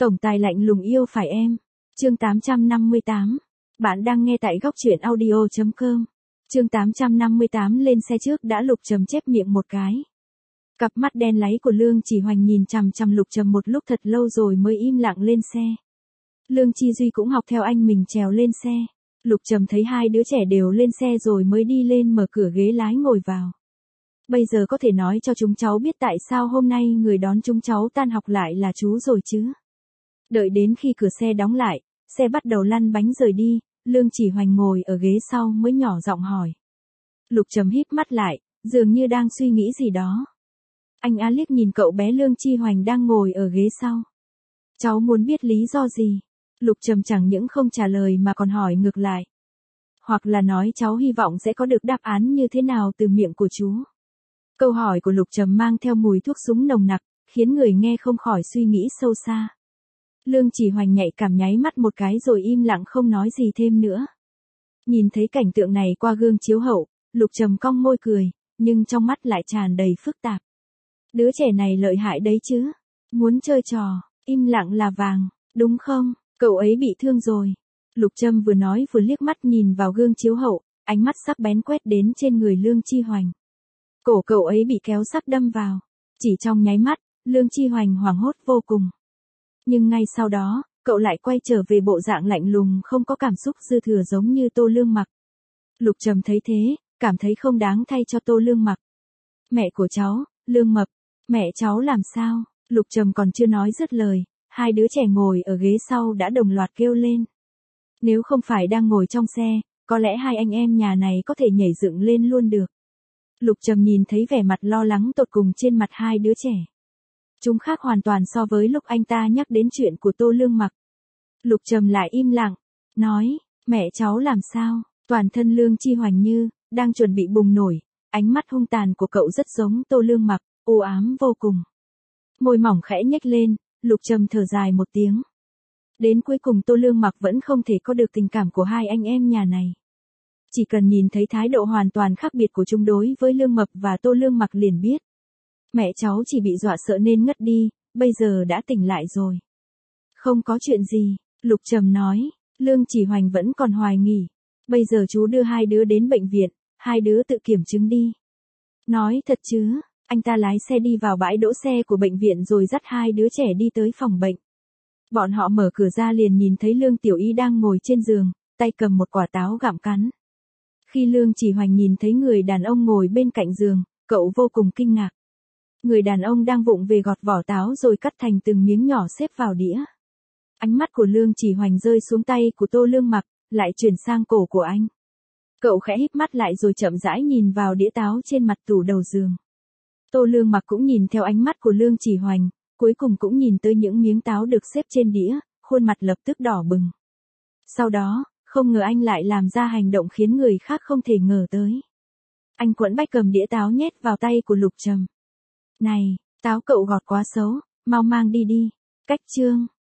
Tổng tài lạnh lùng yêu phải em. Chương 858. Bạn đang nghe tại góc truyện audio.com. Chương 858 lên xe trước đã Lục Trầm chép miệng một cái. Cặp mắt đen láy của Lương Chỉ Hoành nhìn chằm chằm Lục Trầm một lúc thật lâu rồi mới im lặng lên xe. Lương Chi Duy cũng học theo anh mình trèo lên xe. Lục Trầm thấy hai đứa trẻ đều lên xe rồi mới đi lên mở cửa ghế lái ngồi vào. Bây giờ có thể nói cho chúng cháu biết tại sao hôm nay người đón chúng cháu tan học lại là chú rồi chứ. Đợi đến khi cửa xe đóng lại, xe bắt đầu lăn bánh rời đi, Lương Chỉ Hoành ngồi ở ghế sau mới nhỏ giọng hỏi. Lục Trầm híp mắt lại, dường như đang suy nghĩ gì đó. Anh á liếc nhìn cậu bé Lương Chi Hoành đang ngồi ở ghế sau. Cháu muốn biết lý do gì? Lục Trầm chẳng những không trả lời mà còn hỏi ngược lại. Hoặc là nói cháu hy vọng sẽ có được đáp án như thế nào từ miệng của chú. Câu hỏi của Lục Trầm mang theo mùi thuốc súng nồng nặc, khiến người nghe không khỏi suy nghĩ sâu xa. Lương Chỉ Hoành nhạy cảm nháy mắt một cái rồi im lặng không nói gì thêm nữa. Nhìn thấy cảnh tượng này qua gương chiếu hậu, Lục Trầm cong môi cười, nhưng trong mắt lại tràn đầy phức tạp. Đứa trẻ này lợi hại đấy chứ. Muốn chơi trò, im lặng là vàng, đúng không? Cậu ấy bị thương rồi. Lục Trầm vừa nói vừa liếc mắt nhìn vào gương chiếu hậu, ánh mắt sắc bén quét đến trên người Lương Chi Hoành. Cổ cậu ấy bị kéo sắt đâm vào. Chỉ trong nháy mắt, Lương Chi Hoành hoảng hốt vô cùng. Nhưng ngay sau đó, cậu lại quay trở về bộ dạng lạnh lùng không có cảm xúc dư thừa giống như Tô Lương Mặc. Lục Trầm thấy thế, cảm thấy không đáng thay cho Tô Lương Mặc. Mẹ của cháu, Lương Mập, mẹ cháu làm sao? Lục Trầm còn chưa nói dứt lời, hai đứa trẻ ngồi ở ghế sau đã đồng loạt kêu lên. Nếu không phải đang ngồi trong xe, có lẽ hai anh em nhà này có thể nhảy dựng lên luôn được. Lục Trầm nhìn thấy vẻ mặt lo lắng tột cùng trên mặt hai đứa trẻ. Chúng khác hoàn toàn so với lúc anh ta nhắc đến chuyện của Tô Lương Mặc. Lục Trầm lại im lặng, nói, mẹ cháu làm sao? Toàn thân Lương Chi Hoành như đang chuẩn bị bùng nổi, ánh mắt hung tàn của cậu rất giống Tô Lương Mặc, u ám vô cùng. Môi mỏng khẽ nhếch lên, Lục Trầm thở dài một tiếng. Đến cuối cùng Tô Lương Mặc vẫn không thể có được tình cảm của hai anh em nhà này. Chỉ cần nhìn thấy thái độ hoàn toàn khác biệt của chúng đối với Lương Mập và Tô Lương Mặc liền biết. Mẹ cháu chỉ bị dọa sợ nên ngất đi, bây giờ đã tỉnh lại rồi. Không có chuyện gì, Lục Trầm nói, Lương Chỉ Hoành vẫn còn hoài nghi. Bây giờ chú đưa hai đứa đến bệnh viện, hai đứa tự kiểm chứng đi. Nói thật chứ, anh ta lái xe đi vào bãi đỗ xe của bệnh viện rồi dắt hai đứa trẻ đi tới phòng bệnh. Bọn họ mở cửa ra liền nhìn thấy Lương Tiểu Y đang ngồi trên giường, tay cầm một quả táo gặm cắn. Khi Lương Chỉ Hoành nhìn thấy người đàn ông ngồi bên cạnh giường, cậu vô cùng kinh ngạc. Người đàn ông đang vụng về gọt vỏ táo rồi cắt thành từng miếng nhỏ xếp vào đĩa. Ánh mắt của Lương Chỉ Hoành rơi xuống tay của Tô Lương Mặc, lại chuyển sang cổ của anh. Cậu khẽ híp mắt lại rồi chậm rãi nhìn vào đĩa táo trên mặt tủ đầu giường. Tô Lương Mặc cũng nhìn theo ánh mắt của Lương Chỉ Hoành, cuối cùng cũng nhìn tới những miếng táo được xếp trên đĩa, khuôn mặt lập tức đỏ bừng. Sau đó, không ngờ anh lại làm ra hành động khiến người khác không thể ngờ tới. Anh quẫn bách cầm đĩa táo nhét vào tay của Lục Trầm. Này, táo cậu gọt quá xấu, mau mang đi đi. Cách chương.